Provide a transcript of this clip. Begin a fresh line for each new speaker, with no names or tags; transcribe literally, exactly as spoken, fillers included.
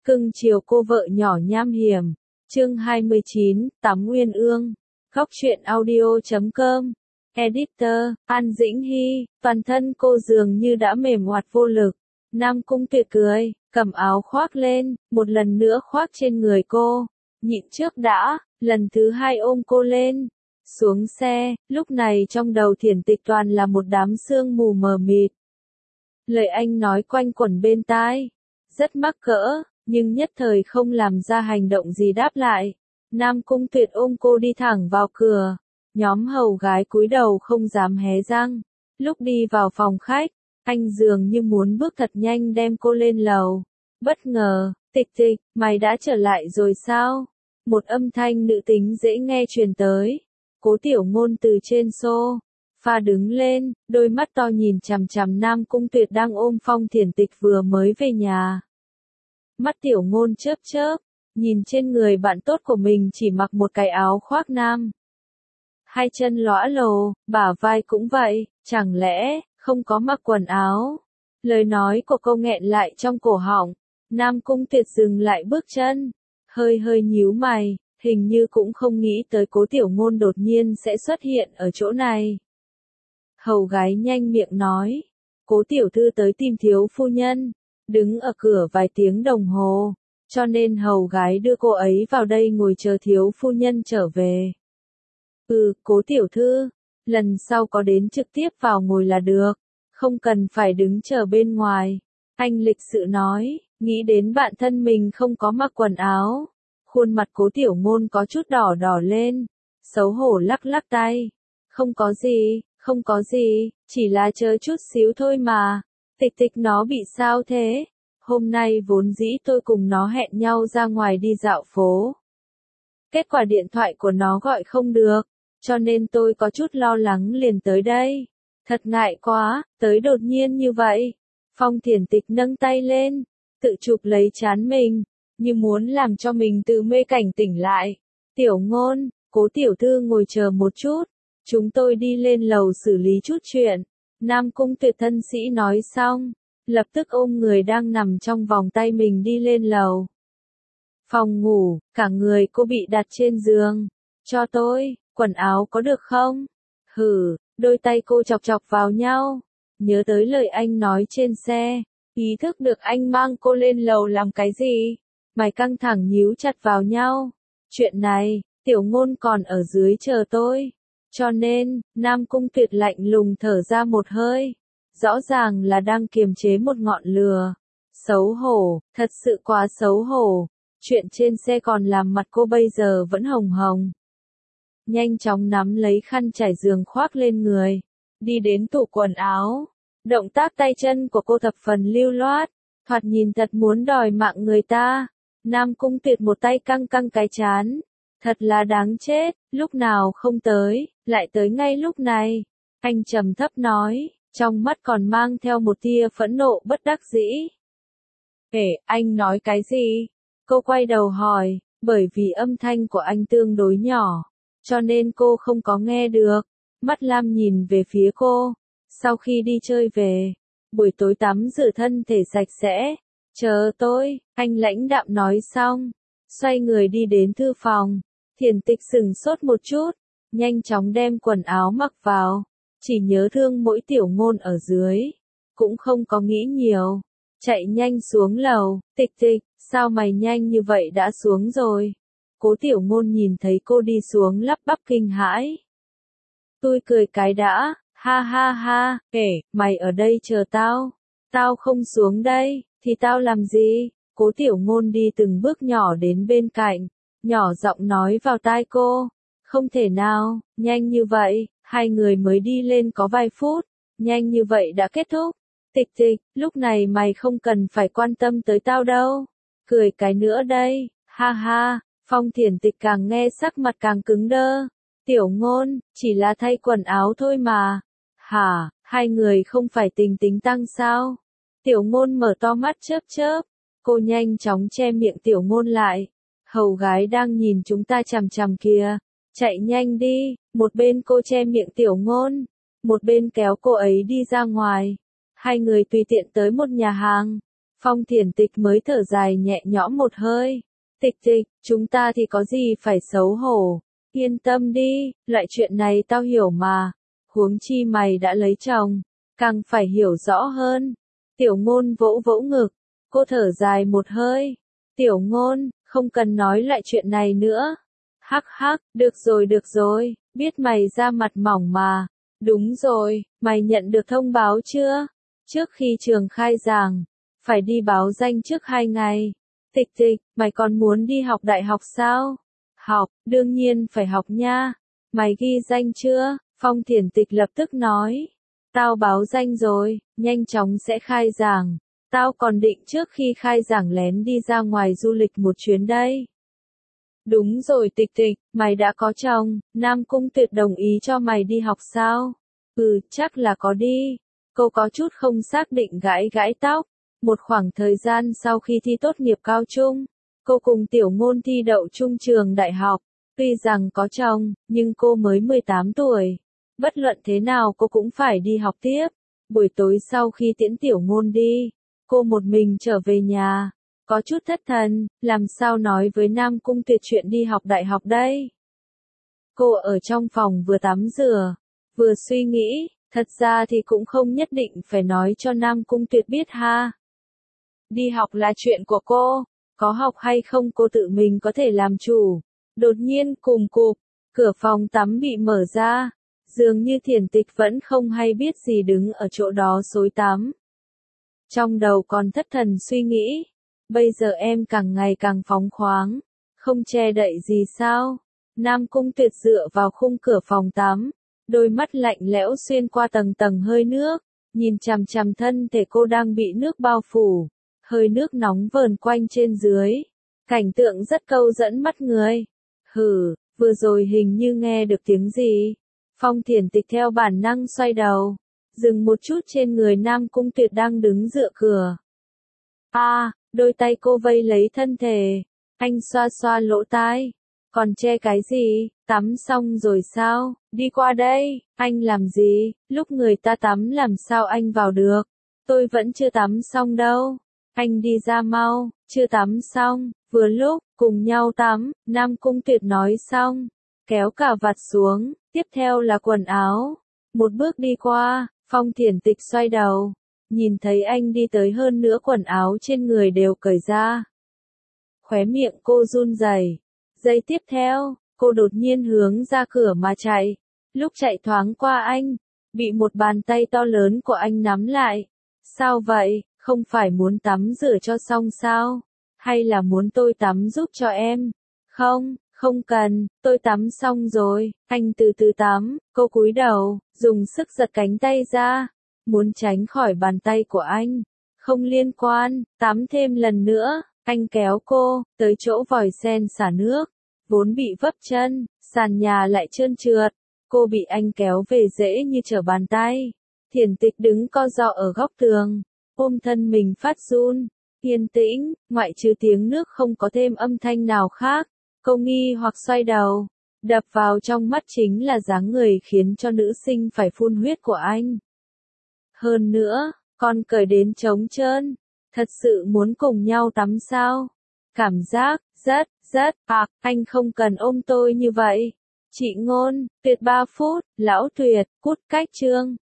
Cưng chiều cô vợ nhỏ nham hiểm. Chương hai mươi chín, Tắm Uyên Ương. Góc truyện audio chấm com. Editor, An Dĩnh Hy, toàn thân cô dường như đã mềm oặt vô lực. Nam Cung Tuyệt cười, cầm áo khoác lên, một lần nữa khoác trên người cô. Nhịn trước đã, lần thứ hai ôm cô lên. Xuống xe, lúc này trong đầu Thiển Tịch toàn là một đám sương mù mờ mịt. Lời anh nói quanh quẩn bên tai, rất mắc cỡ, nhưng nhất thời không làm ra hành động gì đáp lại. Nam Cung Tuyệt ôm cô đi thẳng vào cửa, nhóm hầu gái cúi đầu không dám hé răng. Lúc đi vào phòng khách, anh dường như muốn bước thật nhanh đem cô lên lầu. Bất ngờ, Tịch Tịch, mày đã trở lại rồi sao? Một âm thanh nữ tính dễ nghe truyền tới. Cố Tiểu Ngôn từ trên xô pha đứng lên, đôi mắt to nhìn chằm chằm Nam Cung Tuyệt đang ôm Phong Thiển Tịch vừa mới về nhà. Mắt Tiểu Ngôn chớp chớp, nhìn trên người bạn tốt của mình chỉ mặc một cái áo khoác nam. Hai chân lõa lồ, bả vai cũng vậy, chẳng lẽ không có mặc quần áo? Lời nói của cô nghẹn lại trong cổ họng. Nam Cung Tuyệt dừng lại bước chân, hơi hơi nhíu mày, hình như cũng không nghĩ tới Cố Tiểu Ngôn đột nhiên sẽ xuất hiện ở chỗ này. Hầu gái nhanh miệng nói, Cố tiểu thư tới tìm thiếu phu nhân, đứng ở cửa vài tiếng đồng hồ, cho nên hầu gái đưa cô ấy vào đây ngồi chờ thiếu phu nhân trở về. Ừ, Cố tiểu thư, lần sau có đến trực tiếp vào ngồi là được, không cần phải đứng chờ bên ngoài. Anh lịch sự nói, nghĩ đến bạn thân mình không có mặc quần áo. Khuôn mặt Cố Tiểu Ngôn có chút đỏ đỏ lên, xấu hổ lắc lắc tay. Không có gì, không có gì, chỉ là chờ chút xíu thôi mà. Tịch Tịch nó bị sao thế? Hôm nay vốn dĩ tôi cùng nó hẹn nhau ra ngoài đi dạo phố. Kết quả điện thoại của nó gọi không được, cho nên tôi có chút lo lắng liền tới đây. Thật ngại quá, tới đột nhiên như vậy. Phong Thiển Tịch nâng tay lên, tự chụp lấy trán mình, như muốn làm cho mình từ mê cảnh tỉnh lại. Tiểu Ngôn, Cố tiểu thư ngồi chờ một chút, chúng tôi đi lên lầu xử lý chút chuyện. Nam Cung Tuyệt thân sĩ nói xong, lập tức ôm người đang nằm trong vòng tay mình đi lên lầu. Phòng ngủ, cả người cô bị đặt trên giường. Cho tôi, quần áo có được không? Hừ, đôi tay cô chọc chọc vào nhau. Nhớ tới lời anh nói trên xe, ý thức được anh mang cô lên lầu làm cái gì. Mày căng thẳng nhíu chặt vào nhau. Chuyện này, Tiểu Ngôn còn ở dưới chờ tôi. Cho nên, Nam Cung Tuyệt lạnh lùng thở ra một hơi. Rõ ràng là đang kiềm chế một ngọn lửa. Xấu hổ, thật sự quá xấu hổ. Chuyện trên xe còn làm mặt cô bây giờ vẫn hồng hồng. Nhanh chóng nắm lấy khăn trải giường khoác lên người. Đi đến tủ quần áo. Động tác tay chân của cô thập phần lưu loát. Thoạt nhìn thật muốn đòi mạng người ta. Nam Cung Tuyệt một tay căng căng cái chán. Thật là đáng chết, lúc nào không tới, lại tới ngay lúc này. Anh trầm thấp nói, trong mắt còn mang theo một tia phẫn nộ bất đắc dĩ. Ê, anh nói cái gì? Cô quay đầu hỏi, bởi vì âm thanh của anh tương đối nhỏ, cho nên cô không có nghe được. Mắt Lam nhìn về phía cô. Sau khi đi chơi về, buổi tối tắm rửa thân thể sạch sẽ. Chờ tôi, anh lãnh đạm nói xong, xoay người đi đến thư phòng. Thiển Tịch sừng sốt một chút, nhanh chóng đem quần áo mặc vào, chỉ nhớ thương mỗi Tiểu Ngôn ở dưới, cũng không có nghĩ nhiều, chạy nhanh xuống lầu. Tịch Tịch, sao mày nhanh như vậy đã xuống rồi? Cố Tiểu Ngôn nhìn thấy cô đi xuống lắp bắp kinh hãi. Tôi cười cái đã, ha ha ha, kể, mày ở đây chờ tao, tao không xuống đây, thì tao làm gì? Cố Tiểu Ngôn đi từng bước nhỏ đến bên cạnh, nhỏ giọng nói vào tai cô. Không thể nào, nhanh như vậy, hai người mới đi lên có vài phút, nhanh như vậy đã kết thúc. Tịch Tịch, lúc này mày không cần phải quan tâm tới tao đâu. Cười cái nữa đây, ha ha. Phong Thiển Tịch càng nghe sắc mặt càng cứng đơ. Tiểu Ngôn, chỉ là thay quần áo thôi mà. Hả, hai người không phải tình tính tăng sao? Tiểu Ngôn mở to mắt chớp chớp. Cô nhanh chóng che miệng Tiểu Ngôn lại. Hầu gái đang nhìn chúng ta chằm chằm kìa. Chạy nhanh đi. Một bên cô che miệng Tiểu Ngôn, một bên kéo cô ấy đi ra ngoài. Hai người tùy tiện tới một nhà hàng. Phong Thiển Tịch mới thở dài nhẹ nhõm một hơi. Tịch Tịch, chúng ta thì có gì phải xấu hổ. Yên tâm đi, loại chuyện này tao hiểu mà. Huống chi mày đã lấy chồng, càng phải hiểu rõ hơn. Tiểu Ngôn vỗ vỗ ngực, cô thở dài một hơi. Tiểu Ngôn, không cần nói lại chuyện này nữa. Hắc hắc, được rồi được rồi, biết mày ra mặt mỏng mà. Đúng rồi, mày nhận được thông báo chưa? Trước khi trường khai giảng, phải đi báo danh trước hai ngày. Tịch Tịch, mày còn muốn đi học đại học sao? Học, đương nhiên phải học nha. Mày ghi danh chưa? Phong Thiển Tịch lập tức nói. Tao báo danh rồi, nhanh chóng sẽ khai giảng. Tao còn định trước khi khai giảng lén đi ra ngoài du lịch một chuyến đây. Đúng rồi Tịch Tịch, mày đã có chồng, Nam Cung Tuyệt đồng ý cho mày đi học sao? Ừ, chắc là có đi. Cô có chút không xác định gãi gãi tóc. Một khoảng thời gian sau khi thi tốt nghiệp cao trung, cô cùng Tiểu Ngôn thi đậu trung trường đại học. Tuy rằng có chồng, nhưng cô mới mười tám tuổi. Bất luận thế nào cô cũng phải đi học tiếp. Buổi tối sau khi tiễn Tiểu Ngôn đi, cô một mình trở về nhà. Có chút thất thần, làm sao nói với Nam Cung Tuyệt chuyện đi học đại học đây? Cô ở trong phòng vừa tắm rửa, vừa suy nghĩ, thật ra thì cũng không nhất định phải nói cho Nam Cung Tuyệt biết ha. Đi học là chuyện của cô, có học hay không cô tự mình có thể làm chủ. Đột nhiên cùng cụp, cửa phòng tắm bị mở ra, dường như Thiển Tịch vẫn không hay biết gì đứng ở chỗ đó xối tắm. Trong đầu còn thất thần suy nghĩ, bây giờ em càng ngày càng phóng khoáng, không che đậy gì sao? Nam Cung Tuyệt dựa vào khung cửa phòng tắm, đôi mắt lạnh lẽo xuyên qua tầng tầng hơi nước, nhìn chằm chằm thân thể cô đang bị nước bao phủ, hơi nước nóng vờn quanh trên dưới, cảnh tượng rất câu dẫn mắt người. Hừ, vừa rồi hình như nghe được tiếng gì. Phong Thiển Tịch theo bản năng xoay đầu, dừng một chút trên người Nam Cung Tuyệt đang đứng dựa cửa. A, à, đôi tay cô vây lấy thân thể, anh xoa xoa lỗ tai. Còn che cái gì, tắm xong rồi sao, đi qua đây, anh làm gì, lúc người ta tắm làm sao anh vào được, tôi vẫn chưa tắm xong đâu, anh đi ra mau, chưa tắm xong, vừa lúc, cùng nhau tắm, Nam Cung Tuyệt nói xong, kéo cà vạt xuống, tiếp theo là quần áo, một bước đi qua, Phong Thiển Tịch xoay đầu, nhìn thấy anh đi tới hơn nữa quần áo trên người đều cởi ra. Khóe miệng cô run rẩy. Giây tiếp theo, cô đột nhiên hướng ra cửa mà chạy. Lúc chạy thoáng qua anh, bị một bàn tay to lớn của anh nắm lại. Sao vậy, không phải muốn tắm rửa cho xong sao? Hay là muốn tôi tắm giúp cho em? Không, không cần, tôi tắm xong rồi. Anh từ từ tắm, cô cúi đầu, dùng sức giật cánh tay ra, muốn tránh khỏi bàn tay của anh. Không liên quan, tắm thêm lần nữa. Anh kéo cô, tới chỗ vòi sen xả nước, vốn bị vấp chân, sàn nhà lại trơn trượt, cô bị anh kéo về dễ như trở bàn tay. Thiển Tịch đứng co ro ở góc tường, ôm thân mình phát run, yên tĩnh, ngoại trừ tiếng nước không có thêm âm thanh nào khác, cô nghi hoặc xoay đầu, đập vào trong mắt chính là dáng người khiến cho nữ sinh phải phun huyết của anh. Hơn nữa, còn cởi đến trống trơn. Thật sự muốn cùng nhau tắm sao? Cảm giác, rất, rất, à, anh không cần ôm tôi như vậy. Chị Ngôn, Tuyệt ba phút, Lão Tuyệt, cút cách chương.